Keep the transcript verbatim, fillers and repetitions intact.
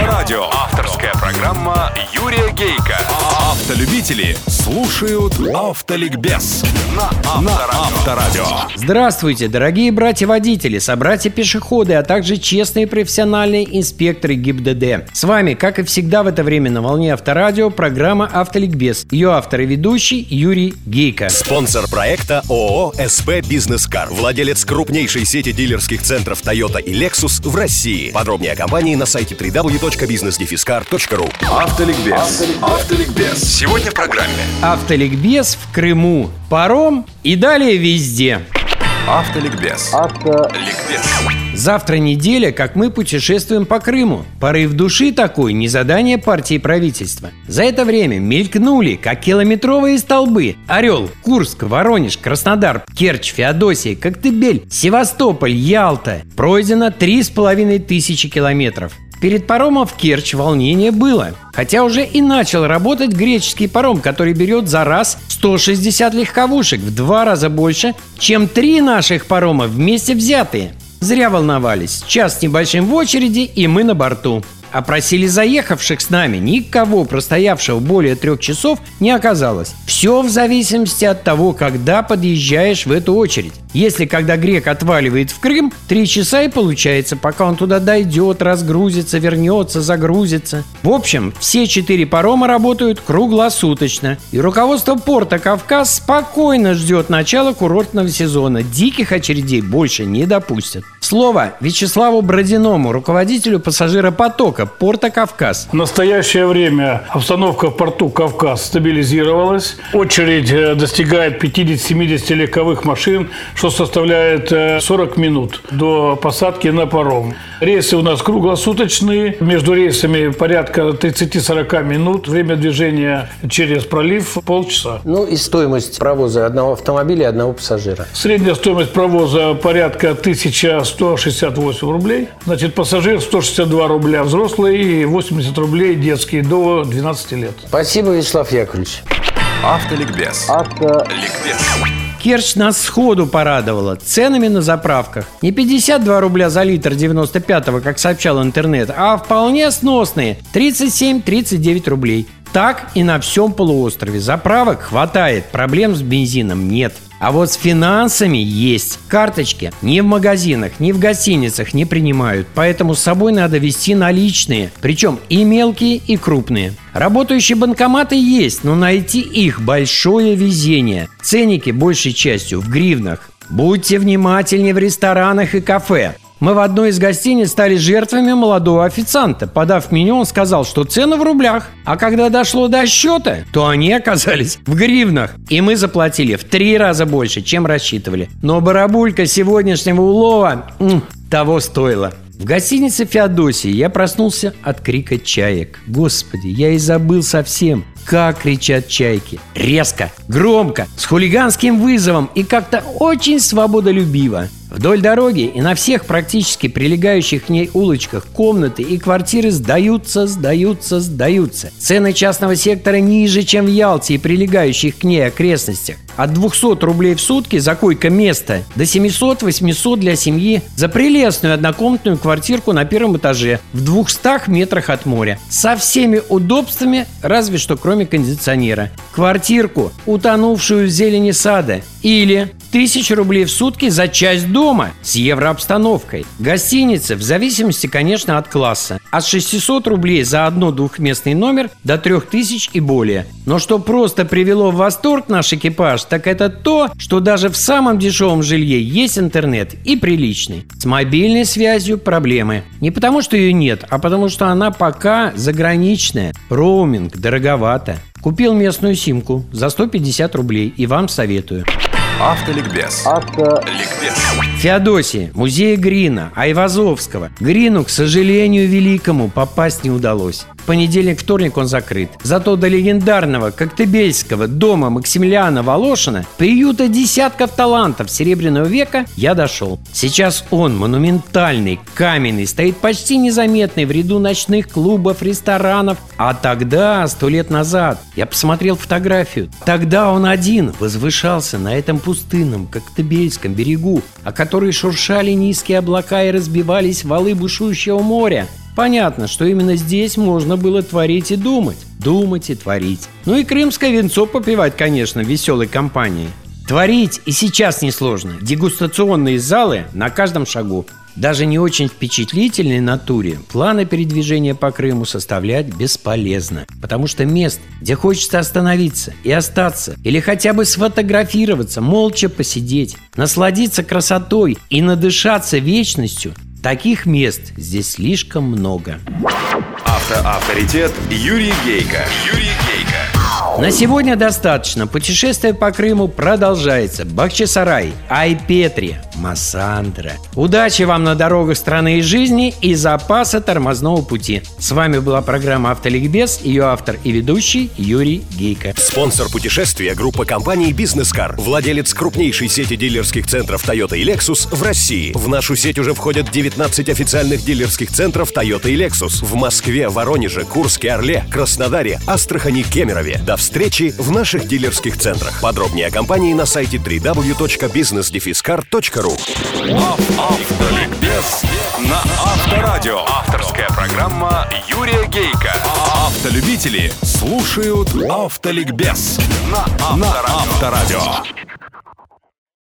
Авторадио. Авторская программа Юрия Гейка. Автолюбители слушают Автоликбез на Авторадио. Здравствуйте, дорогие братья-водители, собратья-пешеходы, а также честные профессиональные инспекторы ГИБДД. С вами, как и всегда в это время на волне Авторадио, программа Автоликбез. Ее автор и ведущий Юрий Гейка. Спонсор проекта ООО «СП Бизнес Кар», владелец крупнейшей сети дилерских центров Toyota и Lexus в России. Подробнее о компании на сайте дабл ю дабл ю дабл ю точка бизнес кар точка ру. Автоликбез. Автоликбез. Сегодня в программе Автоликбез в Крыму, паром и далее везде. Автоликбез. Автоликбез. Завтра неделя, как мы путешествуем по Крыму. Порыв души такой, не задание партии и правительства. За это время мелькнули, как километровые столбы, Орел, Курск, Воронеж, Краснодар, Керчь, Феодосия, Коктебель, Севастополь, Ялта. Пройдено три с половиной тысячи километров. Перед паромом в Керчь волнение было. Хотя уже и начал работать греческий паром, который берет за раз сто шестьдесят легковушек, в два раза больше, чем три наших парома вместе взятые. Зря волновались. Час с небольшим в очереди, и мы на борту. Опросили заехавших с нами. Никого, простоявшего более трех часов, не оказалось. Все в зависимости от того, когда подъезжаешь в эту очередь. Если когда грек отваливает в Крым, три часа и получается, пока он туда дойдет, разгрузится, вернется, загрузится. В общем, все четыре парома работают круглосуточно. И руководство порта Кавказ спокойно ждет начала курортного сезона. Диких очередей больше не допустят. Слово Вячеславу Бродиному, руководителю пассажиропотока порта Кавказ. В настоящее время обстановка в порту Кавказ стабилизировалась. Очередь достигает пятьдесят-семьдесят легковых машин, что составляет сорок минут до посадки на паром. Рейсы у нас круглосуточные. Между рейсами порядка тридцать-сорок минут. Время движения через пролив полчаса. Ну и стоимость провоза одного автомобиля и одного пассажира. Средняя стоимость провоза порядка тысяча сто шестьдесят восемь рублей. Значит, пассажир сто шестьдесят два рубля взрослый и восемьдесят рублей детские до двенадцати лет. Спасибо, Вячеслав Яковлевич. Автоликбез. Автоликбез. Керчь нас сходу порадовала ценами на заправках. Не пятьдесят два рубля за литр девяносто пятого, как сообщал интернет, а вполне сносные тридцать семь - тридцать девять рублей. Так и на всем полуострове. Заправок хватает, проблем с бензином нет. А вот с финансами есть. Карточки ни в магазинах, ни в гостиницах не принимают, поэтому с собой надо везти наличные, причем и мелкие, и крупные. Работающие банкоматы есть, но найти их большое везение. Ценники большей частью в гривнах. Будьте внимательнее в ресторанах и кафе. Мы в одной из гостиниц стали жертвами молодого официанта. Подав меню, он сказал, что цены в рублях. А когда дошло до счета, то они оказались в гривнах. И мы заплатили в три раза больше, чем рассчитывали. Но барабулька сегодняшнего улова м, того стоила. В гостинице Феодосии я проснулся от крика чаек. Господи, я и забыл совсем, как кричат чайки. Резко, громко, с хулиганским вызовом и как-то очень свободолюбиво. Вдоль дороги и на всех практически прилегающих к ней улочках комнаты и квартиры сдаются, сдаются, сдаются. Цены частного сектора ниже, чем в Ялте и прилегающих к ней окрестностях. От двухсот рублей в сутки за койко-место до семисот-восьмисот для семьи за прелестную однокомнатную квартирку на первом этаже в двухстах метрах от моря. Со всеми удобствами, разве что кроме кондиционера. Квартирку, утонувшую в зелени сада. Или тысяча рублей в сутки за часть дома с еврообстановкой. Гостиницы, в зависимости, конечно, от класса. От шестисот рублей за одно двухместный номер до трех тысяч и более. Но что просто привело в восторг наш экипаж, так это то, что даже в самом дешевом жилье есть интернет и приличный. С мобильной связью проблемы. Не потому, что ее нет, а потому, что она пока заграничная. Роуминг дороговато. Купил местную симку за сто пятьдесят рублей и вам советую. Автоликбез. Автоликбез. Феодосия, музей Грина, Айвазовского. Грину, к сожалению, великому попасть не удалось. В понедельник, вторник он закрыт. Зато до легендарного Коктебельского дома Максимилиана Волошина, приюта десятков талантов Серебряного века, я дошел. Сейчас он монументальный, каменный, стоит почти незаметный в ряду ночных клубов, ресторанов. А тогда, сто лет назад, я посмотрел фотографию. Тогда он один возвышался на этом пустынном Коктебельском берегу, о которой шуршали низкие облака и разбивались валы бушующего моря. Понятно, что именно здесь можно было творить и думать. Думать и творить. Ну и крымское винцо попивать, конечно, в веселой компании. Творить и сейчас несложно. Дегустационные залы на каждом шагу. Даже не очень впечатлительной натуре планы передвижения по Крыму составлять бесполезно. Потому что мест, где хочется остановиться и остаться, или хотя бы сфотографироваться, молча посидеть, насладиться красотой и надышаться вечностью, таких мест здесь слишком много. Автоавторитет Юрий Гейко. Юрий Гейко. На сегодня достаточно. Путешествие по Крыму продолжается. Бахчисарай, Айпетри, Массандра. Удачи вам на дорогах страны и жизни и запаса тормозного пути. С вами была программа «Автоликбез», ее автор и ведущий Юрий Гейко. Спонсор путешествия — группа компаний «Бизнес-Кар», владелец крупнейшей сети дилерских центров Toyota и Lexus в России. В нашу сеть уже входят девятнадцать официальных дилерских центров Toyota и Lexus в Москве, Воронеже, Курске, Орле, Краснодаре, Астрахани, Кемерове. До встречи в наших дилерских центрах. Подробнее о компании на сайте дабл ю дабл ю дабл ю точка бизнес дефис кар точка ру. Автоликбез на Авторадио. Авторская программа Юрия Гейко. Автолюбители слушают Автоликбез на Авторадио.